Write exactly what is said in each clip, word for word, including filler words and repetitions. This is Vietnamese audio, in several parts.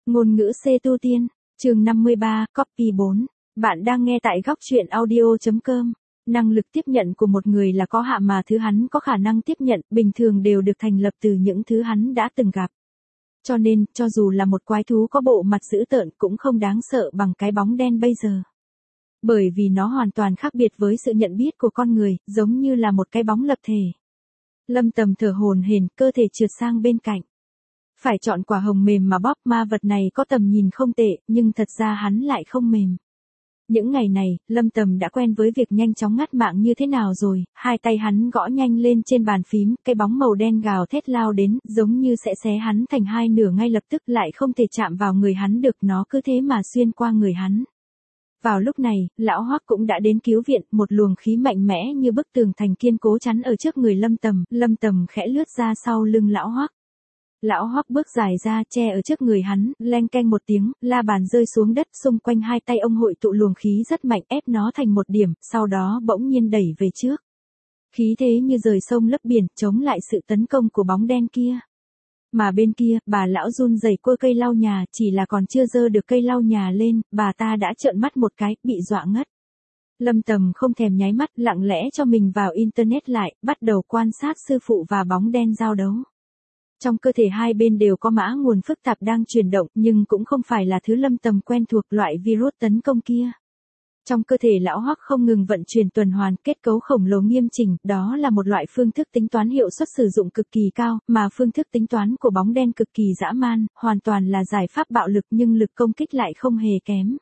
Ngôn ngữ C tu tiên, chương năm mươi ba, copy bốn. Bạn đang nghe tại góc truyện audio chấm com. Năng lực tiếp nhận của một người là có hạn mà thứ hắn có khả năng tiếp nhận bình thường đều được thành lập từ những thứ hắn đã từng gặp. Cho nên, cho dù là một quái thú có bộ mặt dữ tợn cũng không đáng sợ bằng cái bóng đen bây giờ. Bởi vì nó hoàn toàn khác biệt với sự nhận biết của con người, giống như là một cái bóng lập thể. Lâm Tầm thở hổn hển, cơ thể trượt sang bên cạnh. Phải chọn quả hồng mềm mà bóp, ma vật này có tầm nhìn không tệ, nhưng thật ra hắn lại không mềm. Những ngày này, Lâm Tầm đã quen với việc nhanh chóng ngắt mạng như thế nào rồi, hai tay hắn gõ nhanh lên trên bàn phím, cái bóng màu đen gào thét lao đến, giống như sẽ xé hắn thành hai nửa ngay lập tức, lại không thể chạm vào người hắn được, nó cứ thế mà xuyên qua người hắn. Vào lúc này, lão Hoắc cũng đã đến cứu viện, một luồng khí mạnh mẽ như bức tường thành kiên cố chắn ở trước người Lâm Tầm, Lâm Tầm khẽ lướt ra sau lưng lão Hoắc. Lão Hoắc bước dài ra, che ở trước người hắn, leng keng một tiếng, la bàn rơi xuống đất, xung quanh hai tay ông hội tụ luồng khí rất mạnh, ép nó thành một điểm, sau đó bỗng nhiên đẩy về trước. Khí thế như rời sông lấp biển, chống lại sự tấn công của bóng đen kia. Mà bên kia, bà lão run rẩy quơ cây lau nhà, chỉ là còn chưa giơ được cây lau nhà lên, bà ta đã trợn mắt một cái, bị dọa ngất. Lâm Tầm không thèm nháy mắt, lặng lẽ cho mình vào internet lại, bắt đầu quan sát sư phụ và bóng đen giao đấu. Trong cơ thể hai bên đều có mã nguồn phức tạp đang chuyển động, nhưng cũng không phải là thứ Lâm Tầm quen thuộc, loại virus tấn công kia. Trong cơ thể lão Hoắc không ngừng vận chuyển tuần hoàn, kết cấu khổng lồ nghiêm chỉnh, đó là một loại phương thức tính toán hiệu suất sử dụng cực kỳ cao, mà phương thức tính toán của bóng đen cực kỳ dã man, hoàn toàn là giải pháp bạo lực nhưng lực công kích lại không hề kém.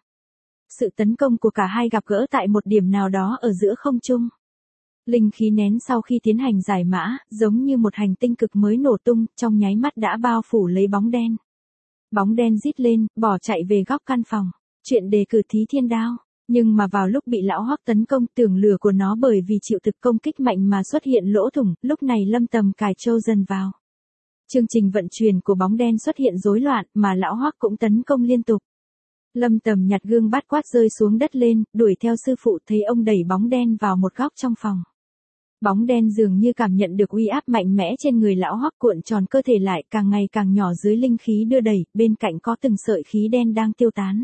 Sự tấn công của cả hai gặp gỡ tại một điểm nào đó ở giữa không trung. Linh khí nén sau khi tiến hành giải mã, giống như một hành tinh cực mới nổ tung, trong nháy mắt đã bao phủ lấy bóng đen. Bóng đen rít lên, bỏ chạy về góc căn phòng. Chuyện đề cử Thí Thiên Đao. Nhưng mà vào lúc bị lão Hoắc tấn công, tường lửa của nó bởi vì chịu thực công kích mạnh mà xuất hiện lỗ thủng, lúc này Lâm Tầm cài trâu dần vào. Chương trình vận chuyển của bóng đen xuất hiện rối loạn, mà lão Hoắc cũng tấn công liên tục. Lâm Tầm nhặt gương bát quát rơi xuống đất lên, đuổi theo sư phụ, thấy ông đẩy bóng đen vào một góc trong phòng. Bóng đen dường như cảm nhận được uy áp mạnh mẽ trên người lão Hoắc, cuộn tròn cơ thể lại, càng ngày càng nhỏ dưới linh khí đưa đẩy, bên cạnh có từng sợi khí đen đang tiêu tán.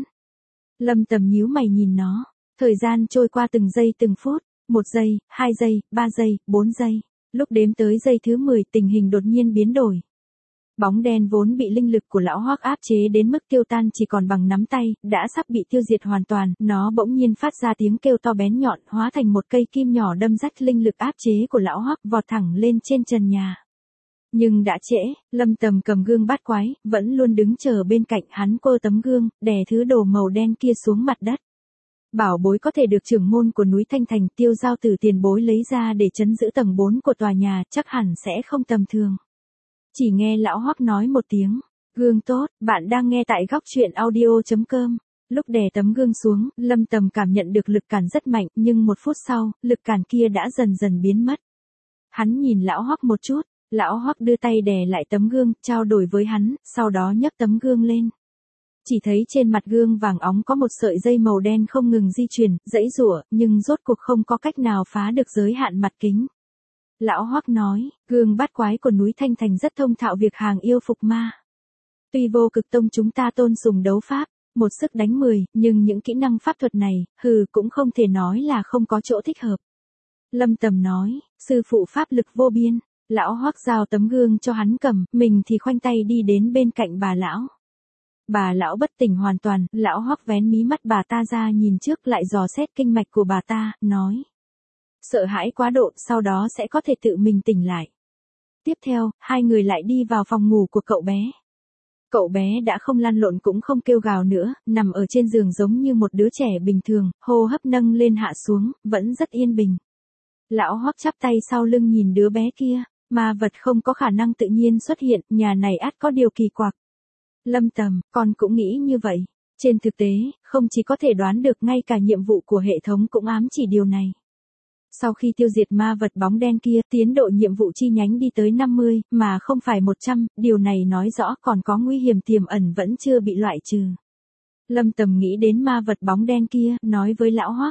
Lâm Tầm nhíu mày nhìn nó, thời gian trôi qua từng giây từng phút, một giây, hai giây, ba giây, bốn giây, lúc đếm tới giây thứ mười, tình hình đột nhiên biến đổi. Bóng đen vốn bị linh lực của lão Hoắc áp chế đến mức tiêu tan chỉ còn bằng nắm tay, đã sắp bị tiêu diệt hoàn toàn, nó bỗng nhiên phát ra tiếng kêu to bén nhọn, hóa thành một cây kim nhỏ đâm rách linh lực áp chế của lão Hoắc, vọt thẳng lên trên trần nhà. Nhưng đã trễ, Lâm Tầm cầm gương bát quái, vẫn luôn đứng chờ bên cạnh hắn, quơ tấm gương, đè thứ đồ màu đen kia xuống mặt đất. Bảo bối có thể được trưởng môn của núi Thanh Thành Tiêu Giao Tử tiền bối lấy ra để trấn giữ tầng bốn của tòa nhà, chắc hẳn sẽ không tầm thường. Chỉ nghe lão Hoắc nói một tiếng, gương tốt, bạn đang nghe tại góc truyện audio chấm com. Lúc đè tấm gương xuống, Lâm Tầm cảm nhận được lực cản rất mạnh, nhưng một phút sau, lực cản kia đã dần dần biến mất. Hắn nhìn lão Hoắc một chút, lão Hoắc đưa tay đè lại tấm gương, trao đổi với hắn, sau đó nhấc tấm gương lên. Chỉ thấy trên mặt gương vàng óng có một sợi dây màu đen không ngừng di chuyển, giãy giụa, nhưng rốt cuộc không có cách nào phá được giới hạn mặt kính. Lão Hoắc nói, gương bát quái của núi Thanh Thành rất thông thạo việc hàng yêu phục ma. Tuy Vô Cực Tông chúng ta tôn sùng đấu pháp, một sức đánh mười, nhưng những kỹ năng pháp thuật này, hừ cũng không thể nói là không có chỗ thích hợp. Lâm Tầm nói, sư phụ pháp lực vô biên. Lão Hoắc giao tấm gương cho hắn cầm, mình thì khoanh tay đi đến bên cạnh bà lão. Bà lão bất tỉnh hoàn toàn, lão Hoắc vén mí mắt bà ta ra nhìn trước, lại dò xét kinh mạch của bà ta, nói. Sợ hãi quá độ, sau đó sẽ có thể tự mình tỉnh lại. Tiếp theo, hai người lại đi vào phòng ngủ của cậu bé. Cậu bé đã không lăn lộn cũng không kêu gào nữa, nằm ở trên giường giống như một đứa trẻ bình thường, hô hấp nâng lên hạ xuống, vẫn rất yên bình. Lão Hoắc chắp tay sau lưng nhìn đứa bé kia, ma vật không có khả năng tự nhiên xuất hiện, nhà này ắt có điều kỳ quặc. Lâm Tầm, con cũng nghĩ như vậy. Trên thực tế, không chỉ có thể đoán được, ngay cả nhiệm vụ của hệ thống cũng ám chỉ điều này. Sau khi tiêu diệt ma vật bóng đen kia, tiến độ nhiệm vụ chi nhánh đi tới năm mươi, mà không phải một trăm, điều này nói rõ còn có nguy hiểm tiềm ẩn vẫn chưa bị loại trừ. Lâm Tầm nghĩ đến ma vật bóng đen kia, nói với lão Hoắc.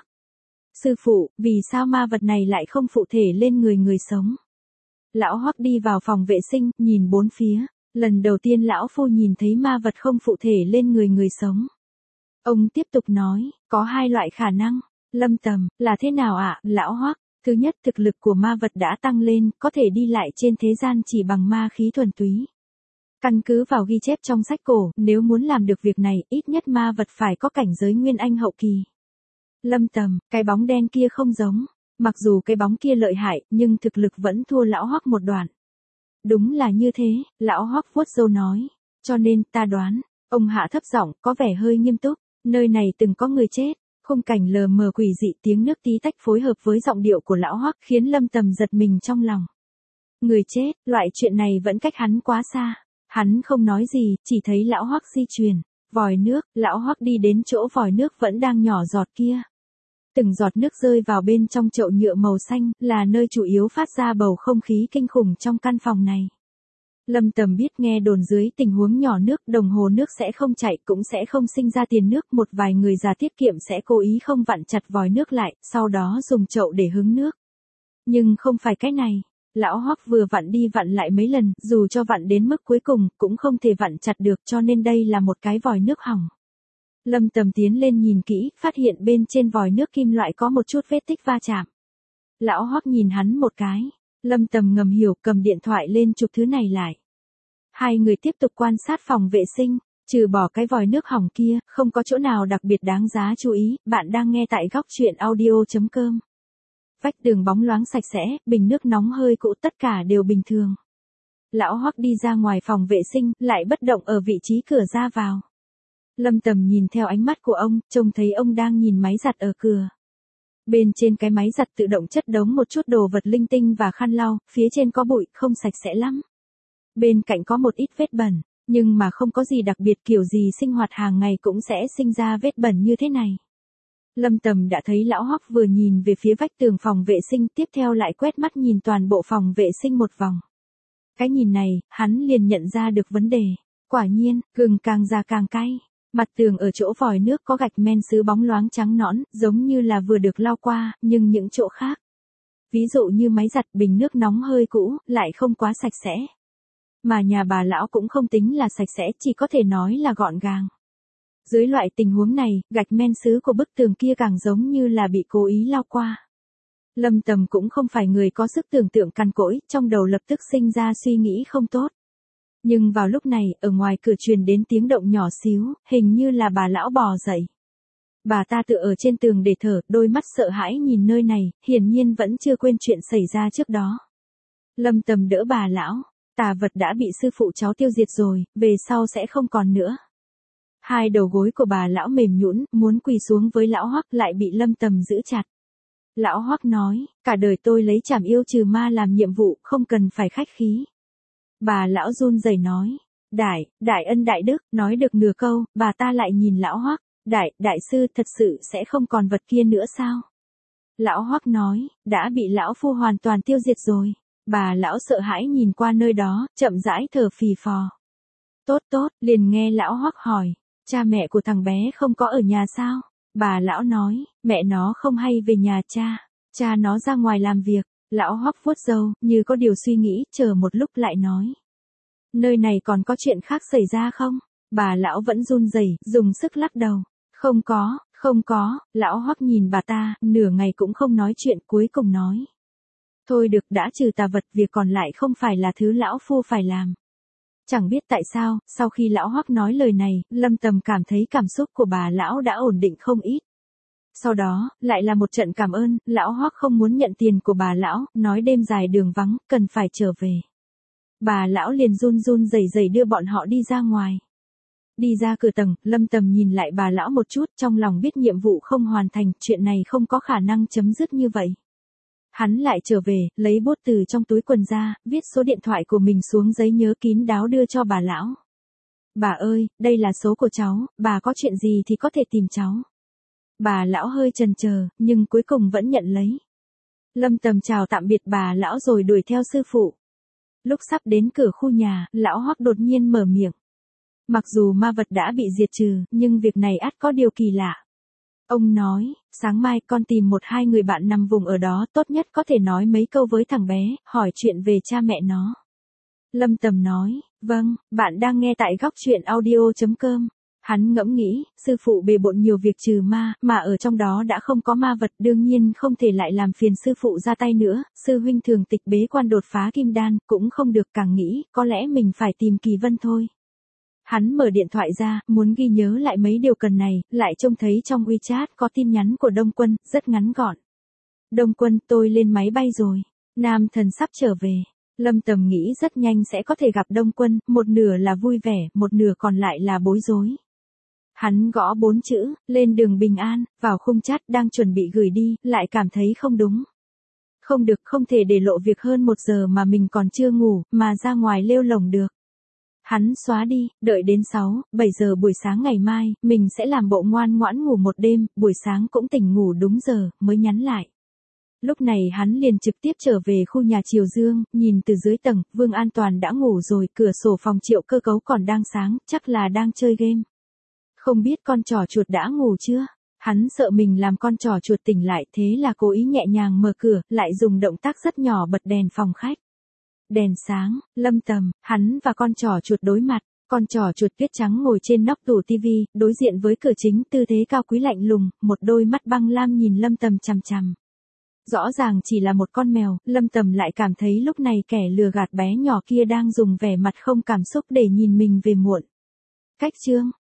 Sư phụ, vì sao ma vật này lại không phụ thể lên người người sống? Lão Hoắc đi vào phòng vệ sinh, nhìn bốn phía. Lần đầu tiên lão phu nhìn thấy ma vật không phụ thể lên người người sống. Ông tiếp tục nói, có hai loại khả năng. Lâm Tầm, là thế nào ạ, lão Hoắc? Thứ nhất, thực lực của ma vật đã tăng lên, có thể đi lại trên thế gian chỉ bằng ma khí thuần túy. Căn cứ vào ghi chép trong sách cổ, nếu muốn làm được việc này, ít nhất ma vật phải có cảnh giới nguyên anh hậu kỳ. Lâm Tầm, cái bóng đen kia không giống. Mặc dù cái bóng kia lợi hại, nhưng thực lực vẫn thua lão Hoắc một đoạn. Đúng là như thế, lão Hoắc vuốt râu nói. Cho nên, ta đoán, ông hạ thấp giọng, có vẻ hơi nghiêm túc. Nơi này từng có người chết. Khung cảnh lờ mờ quỷ dị, tiếng nước tí tách phối hợp với giọng điệu của lão Hoắc khiến Lâm Tầm giật mình trong lòng. Người chết, loại chuyện này vẫn cách hắn quá xa. Hắn không nói gì, chỉ thấy lão Hoắc di chuyển. Vòi nước, lão Hoắc đi đến chỗ vòi nước vẫn đang nhỏ giọt kia. Từng giọt nước rơi vào bên trong chậu nhựa màu xanh, là nơi chủ yếu phát ra bầu không khí kinh khủng trong căn phòng này. Lâm Tầm biết nghe đồn dưới tình huống nhỏ nước, đồng hồ nước sẽ không chạy, cũng sẽ không sinh ra tiền nước. Một vài người già tiết kiệm sẽ cố ý không vặn chặt vòi nước lại, sau đó dùng chậu để hứng nước. Nhưng không phải cái này. Lão Hoắc vừa vặn đi vặn lại mấy lần, dù cho vặn đến mức cuối cùng, cũng không thể vặn chặt được, cho nên đây là một cái vòi nước hỏng. Lâm Tầm tiến lên nhìn kỹ, phát hiện bên trên vòi nước kim loại có một chút vết tích va chạm. Lão Hoắc nhìn hắn một cái. Lâm Tầm ngầm hiểu, cầm điện thoại lên chụp thứ này lại. Hai người tiếp tục quan sát phòng vệ sinh, trừ bỏ cái vòi nước hỏng kia, không có chỗ nào đặc biệt đáng giá chú ý. Bạn đang nghe tại góc truyện audio chấm com. Vách tường bóng loáng sạch sẽ, bình nước nóng hơi cũ, tất cả đều bình thường. Lão Hoắc đi ra ngoài phòng vệ sinh, lại bất động ở vị trí cửa ra vào. Lâm Tầm nhìn theo ánh mắt của ông, trông thấy ông đang nhìn máy giặt ở cửa. Bên trên cái máy giặt tự động chất đống một chút đồ vật linh tinh và khăn lau, phía trên có bụi, không sạch sẽ lắm. Bên cạnh có một ít vết bẩn, nhưng mà không có gì đặc biệt, kiểu gì sinh hoạt hàng ngày cũng sẽ sinh ra vết bẩn như thế này. Lâm Tầm đã thấy lão Hoắc vừa nhìn về phía vách tường phòng vệ sinh, tiếp theo lại quét mắt nhìn toàn bộ phòng vệ sinh một vòng. Cái nhìn này, hắn liền nhận ra được vấn đề. Quả nhiên, gừng càng già càng cay. Mặt tường ở chỗ vòi nước có gạch men sứ bóng loáng trắng nõn, giống như là vừa được lau qua, nhưng những chỗ khác. Ví dụ như máy giặt, bình nước nóng hơi cũ, lại không quá sạch sẽ. Mà nhà bà lão cũng không tính là sạch sẽ, chỉ có thể nói là gọn gàng. Dưới loại tình huống này, gạch men sứ của bức tường kia càng giống như là bị cố ý lau qua. Lâm Tầm cũng không phải người có sức tưởng tượng cằn cỗi, trong đầu lập tức sinh ra suy nghĩ không tốt. Nhưng vào lúc này, ở ngoài cửa truyền đến tiếng động nhỏ xíu, hình như là bà lão bò dậy. Bà ta tựa ở trên tường để thở, đôi mắt sợ hãi nhìn nơi này, hiển nhiên vẫn chưa quên chuyện xảy ra trước đó. Lâm Tầm đỡ bà lão, tà vật đã bị sư phụ cháu tiêu diệt rồi, về sau sẽ không còn nữa. Hai đầu gối của bà lão mềm nhũn, muốn quỳ xuống với lão Hoắc lại bị Lâm Tầm giữ chặt. Lão Hoắc nói, cả đời tôi lấy trảm yêu trừ ma làm nhiệm vụ, không cần phải khách khí. Bà lão run rẩy nói, đại, đại ân đại đức, nói được nửa câu, bà ta lại nhìn lão Hoắc, đại, đại sư thật sự sẽ không còn vật kia nữa sao? Lão Hoắc nói, đã bị lão phu hoàn toàn tiêu diệt rồi. Bà lão sợ hãi nhìn qua nơi đó, chậm rãi thở phì phò. Tốt tốt, liền nghe lão Hoắc hỏi, cha mẹ của thằng bé không có ở nhà sao? Bà lão nói, mẹ nó không hay về nhà cha, cha nó ra ngoài làm việc. Lão Hoắc vuốt râu, như có điều suy nghĩ, chờ một lúc lại nói. Nơi này còn có chuyện khác xảy ra không? Bà lão vẫn run rẩy, dùng sức lắc đầu. Không có, không có, lão Hoắc nhìn bà ta, nửa ngày cũng không nói chuyện, cuối cùng nói. Thôi được, đã trừ tà vật, việc còn lại không phải là thứ lão phu phải làm. Chẳng biết tại sao, sau khi lão Hoắc nói lời này, Lâm Tầm cảm thấy cảm xúc của bà lão đã ổn định không ít. Sau đó, lại là một trận cảm ơn, lão Hoắc không muốn nhận tiền của bà lão, nói đêm dài đường vắng, cần phải trở về. Bà lão liền run run rẩy rẩy đưa bọn họ đi ra ngoài. Đi ra cửa tầng, Lâm Tầm nhìn lại bà lão một chút, trong lòng biết nhiệm vụ không hoàn thành, chuyện này không có khả năng chấm dứt như vậy. Hắn lại trở về, lấy bút từ trong túi quần ra, viết số điện thoại của mình xuống giấy nhớ kín đáo đưa cho bà lão. Bà ơi, đây là số của cháu, bà có chuyện gì thì có thể tìm cháu. Bà lão hơi chần chờ, nhưng cuối cùng vẫn nhận lấy. Lâm Tầm chào tạm biệt bà lão rồi đuổi theo sư phụ. Lúc sắp đến cửa khu nhà, lão Hoắc đột nhiên mở miệng. Mặc dù ma vật đã bị diệt trừ, nhưng việc này ắt có điều kỳ lạ. Ông nói, sáng mai con tìm một hai người bạn nằm vùng ở đó, tốt nhất có thể nói mấy câu với thằng bé, hỏi chuyện về cha mẹ nó. Lâm Tầm nói, Vâng, bạn đang nghe tại góc chuyện audio chấm com. Hắn ngẫm nghĩ, sư phụ bề bộn nhiều việc trừ ma, mà ở trong đó đã không có ma vật, đương nhiên không thể lại làm phiền sư phụ ra tay nữa, sư huynh thường tịch bế quan đột phá kim đan, cũng không được, càng nghĩ, có lẽ mình phải tìm Kỳ Vân thôi. Hắn mở điện thoại ra, muốn ghi nhớ lại mấy điều cần này, lại trông thấy trong WeChat có tin nhắn của Đông Quân, rất ngắn gọn. Đông Quân, tôi lên máy bay rồi. Nam thần sắp trở về. Lâm Tầm nghĩ rất nhanh sẽ có thể gặp Đông Quân, một nửa là vui vẻ, một nửa còn lại là bối rối. Hắn gõ bốn chữ, lên đường bình an, vào khung chat đang chuẩn bị gửi đi, lại cảm thấy không đúng. Không được, không thể để lộ việc hơn một giờ mà mình còn chưa ngủ, mà ra ngoài lêu lổng được. Hắn xóa đi, đợi đến sáu, bảy giờ buổi sáng ngày mai, mình sẽ làm bộ ngoan ngoãn ngủ một đêm, buổi sáng cũng tỉnh ngủ đúng giờ, mới nhắn lại. Lúc này hắn liền trực tiếp trở về khu nhà Triều Dương, nhìn từ dưới tầng, Vương An Toàn đã ngủ rồi, cửa sổ phòng Triệu Cơ Cấu còn đang sáng, chắc là đang chơi game. Không biết con trỏ chuột đã ngủ chưa? Hắn sợ mình làm con trỏ chuột tỉnh lại, thế là cố ý nhẹ nhàng mở cửa, lại dùng động tác rất nhỏ bật đèn phòng khách. Đèn sáng, Lâm Tầm, hắn và con trỏ chuột đối mặt, con trỏ chuột tuyết trắng ngồi trên nóc tủ tivi, đối diện với cửa chính, tư thế cao quý lạnh lùng, một đôi mắt băng lam nhìn Lâm Tầm chằm chằm. Rõ ràng chỉ là một con mèo, Lâm Tầm lại cảm thấy lúc này kẻ lừa gạt bé nhỏ kia đang dùng vẻ mặt không cảm xúc để nhìn mình về muộn. Cách chương